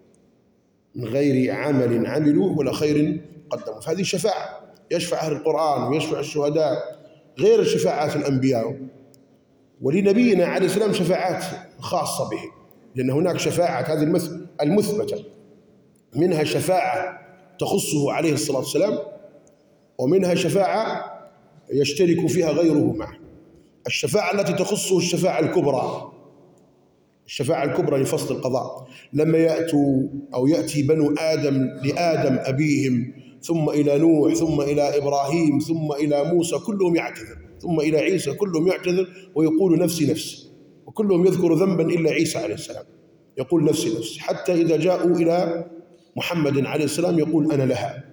من غير عمل عملوه ولا خير قدموه. فهذه شفاعة يشفع أهل القرآن ويشفع الشهداء غير شفاعات الأنبياء. ولنبينا عليه السلام شفاعات خاصة به، لأن هناك شفاعة هذه المثبتة، منها شفاعة تخصه عليه الصلاة والسلام، ومنها شفاعة يشترك فيها غيره معه. الشفاعة التي تخصه الشفاعة الكبرى، الشفاعة الكبرى لفصل القضاء، لما يأتوا أو يأتي بنو آدم لآدم أبيهم ثم إلى نوح ثم إلى إبراهيم ثم إلى موسى كلهم يعتذر، ثم إلى عيسى كلهم يعتذر ويقول نفسي نفسي، وكلهم يذكر ذنبا إلا عيسى عليه السلام يقول نفسي نفسي، حتى إذا جاءوا إلى محمد عليه السلام يقول أنا لها،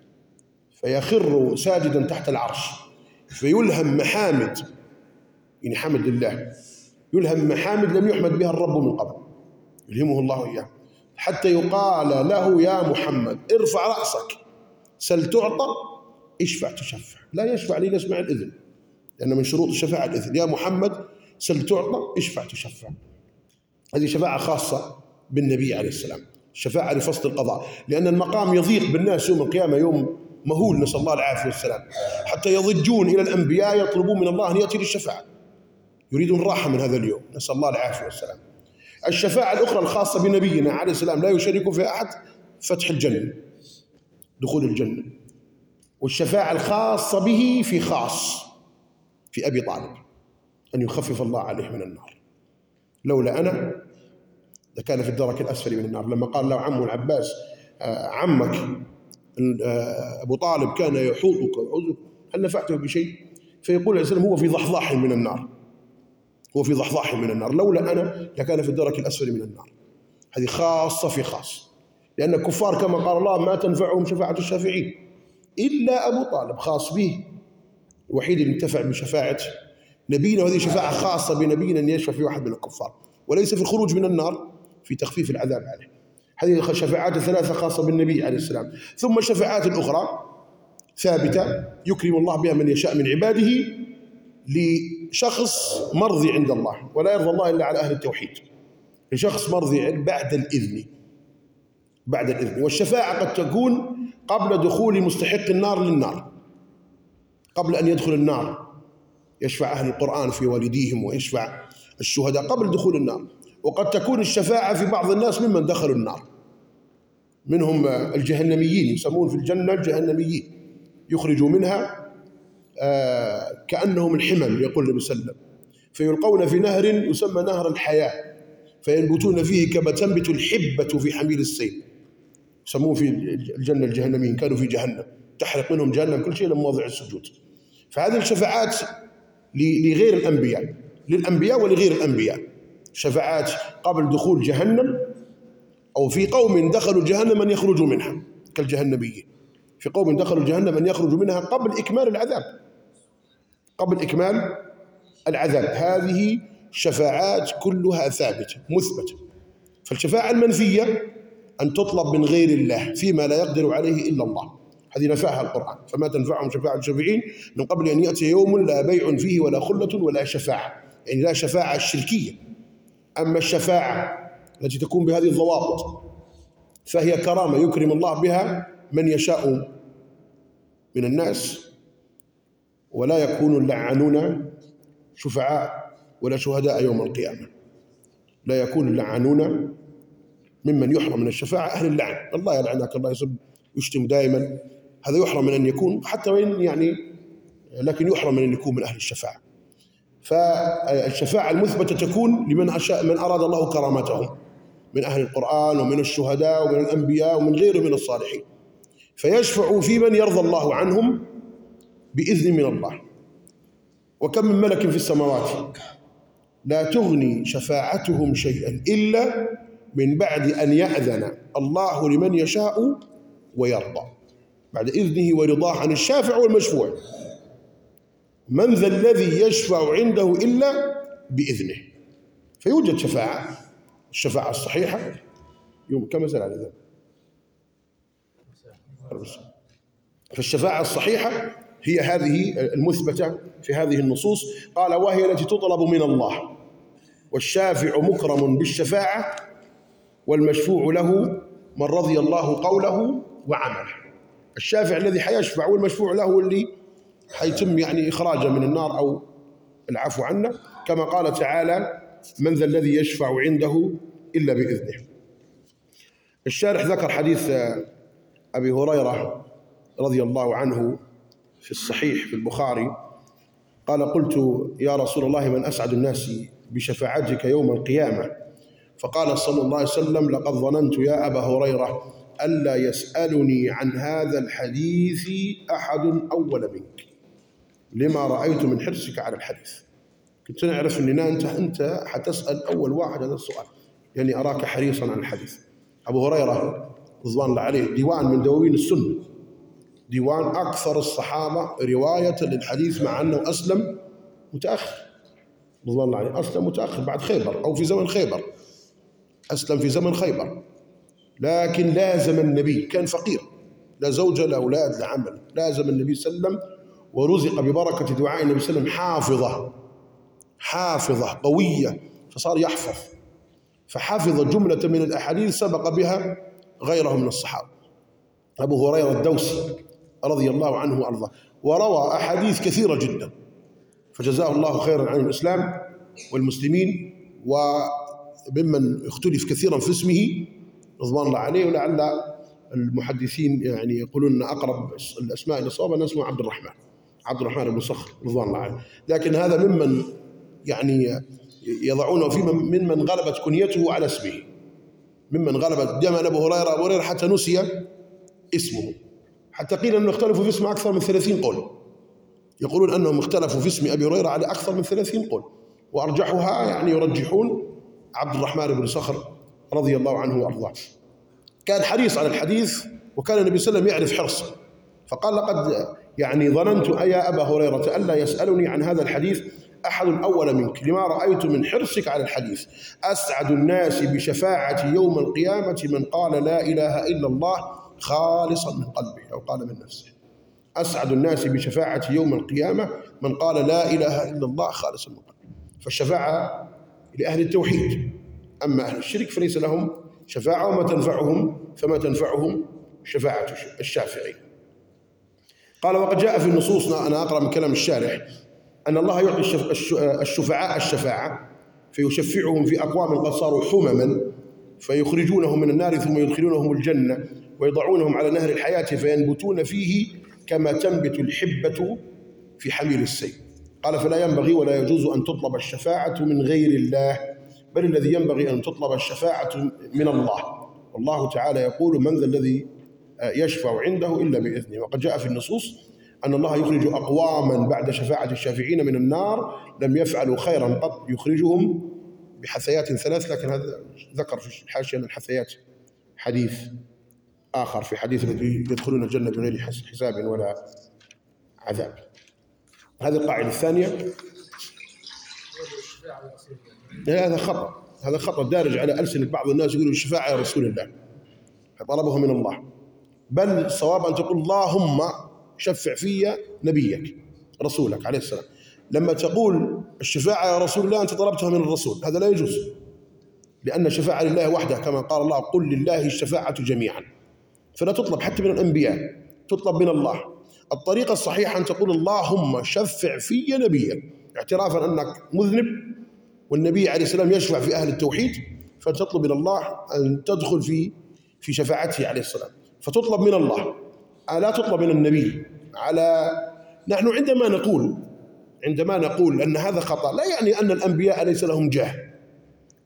فيخر ساجدا تحت العرش، فيلهم محامد، يعني حمد الله، يلهم محامد لم يحمد بها الرب من قبل، يلهمه الله إياه، حتى يقال له يا محمد ارفع رأسك سل تعطى اشفع تشفع. لا يشفع لي نسمع الإذن، لأن من شروط الشفاعة الإذن. يا محمد سل تعطى اشفع تشفع. هذه شفاعة خاصة بالنبي عليه السلام، شفاعة لفصل القضاء، لأن المقام يضيق بالناس يوم القيامة، يوم مهول نسأل الله العافية والسلام، حتى يضجون إلى الأنبياء يطلبون من الله أن يأتي للشفاعة، يريدون راحة من هذا اليوم نسأل الله العافية والسلام. الشفاعة الأخرى الخاصة بنبينا عليه السلام لا يشارك فيها أحد، فتح الجنة، دخول الجنة. والشفاعة الخاصة به في خاص في أبي طالب، أن يخفف الله عليه من النار، لولا أنا لكان في الدرك الأسفل من النار. لما قال له عمه العباس عمك أبو طالب كان يحوطك هل نفعته بشيء؟ فيقول عليه السلام هو في ضحضاح من النار، هو في ضحضاح من النار، لولا أنا لكان في الدرك الأسفل من النار. هذه خاصة في خاص، لأن الكفار كما قال الله ما تنفعهم شفاعة الشافعين إلا أبو طالب، خاص به، الوحيد اللي انتفع بشفاعة نبينا، وهذه شفاعة خاصة بنبينا أن يشفع في واحد من الكفار، وليس في الخروج من النار، في تخفيف العذاب عليه. هذه الشفاعات الثلاثة خاصة بالنبي عليه السلام. ثم الشفاعات الأخرى ثابتة يكرم الله بها من يشاء من عباده لشخص مرضي عند الله، ولا يرضى الله إلا على أهل التوحيد، لشخص مرضي بعد الإذن، بعد الإذن. والشفاعة قد تكون قبل دخول مستحق النار للنار، قبل أن يدخل النار يشفع أهل القرآن في والديهم ويشفع الشهداء قبل دخول النار. وقد تكون الشفاعة في بعض الناس ممن دخلوا النار، منهم الجهنميين، يسمون في الجنة الجهنميين، يخرجوا منها كأنهم الحمل، يقول النبي صلى الله عليه وسلم، فيلقون في نهر يسمى نهر الحياة، فينبتون فيه كما تنبت الحبة في حميل السيل، يسمون في الجنة الجهنميين، كانوا في جهنم تحرق منهم جهنم كل شيء لمواضع السجود. فهذه الشفاعات لغير الأنبياء، للأنبياء ولغير الأنبياء، شفاعات قبل دخول جهنم، أو في قوم دخلوا جهنم أن يخرجوا منها كالجهنميين، في قوم دخلوا جهنم أن يخرجوا منها قبل إكمال العذاب، قبل إكمال العذاب. هذه شفاعات كلها ثابتة مثبتة. فالشفاعة المنفية أن تطلب من غير الله فيما لا يقدر عليه إلا الله، هذه نفاها القرآن، فما تنفعهم شفاعة الشافعين من قبل أن يأتي يوم لا بيع فيه ولا خلة ولا شفاعة، يعني لا شفاعة الشركية. أما الشفاعة التي تكون بهذه الضوابط فهي كرامة يكرم الله بها من يشاء من الناس، ولا يكون اللعانون شفعاء ولا شهداء يوم القيامة، لا يكون اللعانون ممن يحرم من الشفاعة أهل اللعن، الله يلعنك، الله يسب يشتم دائما، هذا يحرم من أن يكون، حتى وإن يعني لكن يحرم من أن يكون من أهل الشفاعة. فالشفاعة المثبتة تكون لمن من أراد الله كرامتهم، من أهل القرآن ومن الشهداء ومن الأنبياء ومن غيرهم من الصالحين، فيشفعوا في من يرضى الله عنهم بإذن من الله. وكم من ملك في السماوات لا تغني شفاعتهم شيئا إلا من بعد أن يأذن الله لمن يشاء ويرضى، بعد إذنه ورضاه عن الشافع والمشفوع. من ذا الذي يشفع عنده إلا بإذنه. فيوجد شفاعة، الشفاعة الصحيحة كما سأل على ذلك. فالشفاعة الصحيحة هي هذه المثبتة في هذه النصوص. قال وهي التي تطلب من الله، والشافع مكرم بالشفاعة، والمشفوع له من رضي الله قوله وعمله. الشافع الذي حيشفع، والمشفوع له اللي حيتم يعني إخراجه من النار أو العفو عنه، كما قال تعالى من ذا الذي يشفع عنده إلا بإذنه. الشارح ذكر حديث أبي هريرة رضي الله عنه في الصحيح في البخاري، قال قلت يا رسول الله من أسعد الناس بشفاعتك يوم القيامة؟ فقال صلى الله عليه وسلم لقد ظننت يا أبا هريرة ألا يسألني عن هذا الحديث أحد أول منك لما رأيت من حرصك على الحديث. كنت نعرف أن أنت حتسأل أول واحد هذا السؤال، يعني أراك حريصا على الحديث. أبو هريرة رضوان الله عليه ديوان من دواوين السنة، ديوان أكثر الصحابة رواية للحديث، مع أنه أسلم متأخر رضوان الله عليه، أسلم متأخر بعد خيبر أو في زمن خيبر، أسلم في زمن خيبر، لكن لازم النبي، كان فقير لا زوجة لا أولاد لا عمل، لازم النبي صلى الله عليه وسلم ورزق ببركة دعاء النبي صلى الله عليه وسلم حافظة قوية، فصار يحفظ، فحفظ جملة من الأحاديث سبق بها غيره من الصحابة. أبو هريرة الدوسي رضي الله عنه وأرضاه، وروى أحاديث كثيرة جدا، فجزاه الله خيرا عن الإسلام والمسلمين، وممن اختلف كثيرا في اسمه رضوان الله عليه. ولعل المحدثين يعني يقولون أن أقرب الأسماء إلى الصواب أن اسمه عبد الرحمن بن صخر رضوان الله عليه، لكن هذا ممن يعني يضعونه في ممن غلبت كنيته على اسمه، ممن غلبت جمع أبو هريرة حتى نسي اسمه، حتى قيل أنه اختلفوا في اسمه أكثر من 30 قول، يقولون أنهم اختلفوا في اسم أبي هريرة على أكثر من 30 قول، وأرجحها يعني يرجحون عبد الرحمن بن صخر رضي الله عنه وأرضاه. كان حريص على الحديث، وكان النبي صلى الله عليه وسلم يعرف حرصه، فقال لقد يعني ظننت يا أبا هريرة ألا يسألني عن هذا الحديث أحد أول منك لما رأيت من حرصك على الحديث. أسعد الناس بشفاعة يوم القيامة من قال لا إله إلا الله خالصا من قلبه أو قال من نفسه. أسعد الناس بشفاعة يوم القيامة من قال لا إله إلا الله خالصا من قلبه. فالشفاعة لأهل التوحيد، أما أهل الشرك فليس لهم شفاعة، فما تنفعهم شفاعة الشافعين. قال وقد جاء في النصوص، أنا أقرأ من كلام الشارح، أن الله يعطي الشفعاء الشفاعة فيشفعهم في أقوام قد صاروا حمما فيخرجونهم من النار ثم يدخلونهم الجنة ويضعونهم على نهر الحياة فينبتون فيه كما تنبت الحبة في حميل السيل. قال فلا ينبغي ولا يجوز أن تطلب الشفاعة من غير الله، بل الذي ينبغي أن تطلب الشفاعة من الله، والله تعالى يقول من ذا الذي يشفع عنده إلا بإذنه. وقد جاء في النصوص أن الله يخرج أقواما بعد شفاعة الشافعين من النار لم يفعلوا خيرا قط يخرجهم بحثيات 3، لكن هذا ذكر في الحاشية أن الحثيات حديث آخر، في حديث الذي يدخلون الجنة بغير حساب ولا عذاب. هذه القاعدة الثانية. هذا خطأ دارج على ألسنة بعض الناس، يقولوا الشفاعة يا رسول الله، طلبه من الله، بل الصواب أن تقول اللهم شفع في نبيك رسولك عليه السلام. لما تقول الشفاعة يا رسول الله أنت طلبتها من الرسول، هذا لا يجوز، لأن الشفاعة لله وحده، كما قال الله قل لله الشفاعة جميعا، فلا تطلب حتى من الأنبياء، تطلب من الله. الطريقة الصحيحة أن تقول اللهم شفع في نبيك، اعترافا أنك مذنب والنبي عليه السلام يشفع في أهل التوحيد، فتطلب من الله أن تدخل في شفاعته عليه السلام، فتطلب من الله لا تطلب من النبي. نحن عندما نقول أن هذا خطأ لا يعني أن الأنبياء ليس لهم جاه،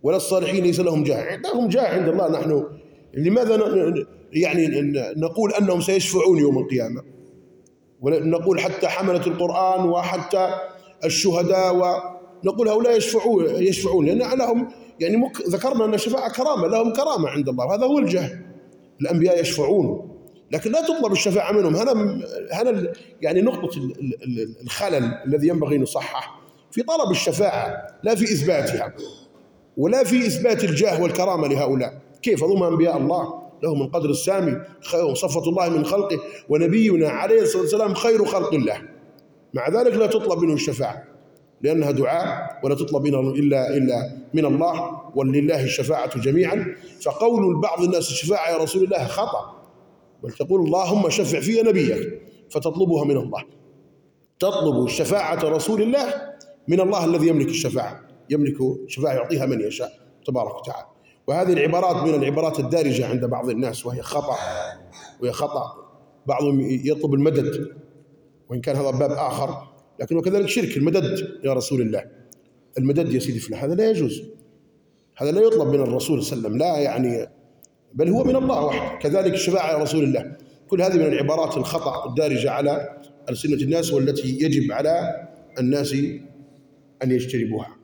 ولا الصالحين ليس لهم جاه، لهم جاه عند الله. نحن لماذا يعني نقول أنهم سيشفعون يوم القيامة، ونقول حتى حملة القرآن وحتى الشهداء، ونقول هؤلاء يشفعون لأن لهم يعني ذكرنا أن الشفاعة كرامة، لهم كرامة عند الله، وهذا هو الجاه. الأنبياء يشفعون لكن لا تطلب الشفاعة منهم. هنا يعني نقطة الخلل الذي ينبغي أن يصحح في طلب الشفاعة، لا في إثباتها ولا في إثبات الجاه والكرامة لهؤلاء. كيف هم أنبياء الله لهم القدر السامي، صفة الله من خلقه، ونبينا عليه الصلاة والسلام خير خلق الله، مع ذلك لا تطلب منه الشفاعة لأنها دعاء، ولا تطلب إلا من الله، ولله الشفاعة جميعا. فقول بعض الناس الشفاعة يا رسول الله خطأ، بل تقول اللهم شفع في نبيك، فتطلبها من الله. تطلب الشفاعة رسول الله من الله الذي يملك الشفاعة، يملك الشفاعة يعطيها من يشاء تبارك وتعالى. وهذه العبارات من العبارات الدارجة عند بعض الناس، وهي خطأ. بعضهم يطلب المدد، وإن كان هذا باب آخر، لكن وكذلك شرك المدد يا رسول الله. المدد يا سيدي فلان هذا لا يجوز، هذا لا يطلب من الرسول صلى الله عليه وسلم، لا يعني، بل هو من الله وحده. كذلك الشفاعة يا رسول الله. كل هذه من العبارات الخطأ الدارجة على ألسنة الناس، والتي يجب على الناس أن يجتنبوها.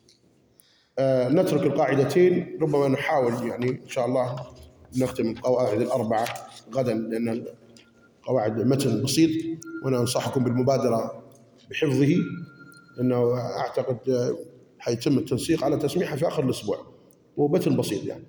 نترك القاعدتين، ربما نحاول يعني إن شاء الله نختم القواعد الأربعة غدا، لأن قواعد متن بسيط، وأنا أنصحكم بالمبادرة بحفظه، لأنه أعتقد حيتم التنسيق على تسميحه في آخر الأسبوع، وهو متن بسيط يعني،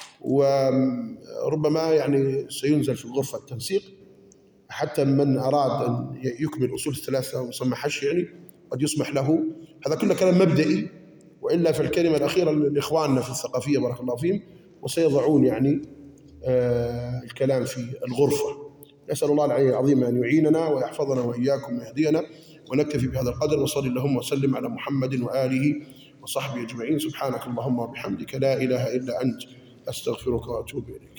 وربما يعني سينزل في الغرفة التنسيق حتى من أراد أن يكمل أصول الثلاثة ومسمحش يعني قد يسمح له. هذا كله كلام مبدئي، وإلا فالكلمة الأخيرة لإخواننا في الثقافية بارك الله فيهم، وسيضعون يعني الكلام في الغرفة. نسأل الله العلي العظيم أن يعيننا ويحفظنا وإياكم ويهدينا، ونكتفي بهذا القدر، وصلي اللهم وسلم على محمد وآله وصحبه أجمعين. سبحانك اللهم وبحمدك لا إله إلا أنت، أستغفرك وأتوب إليك.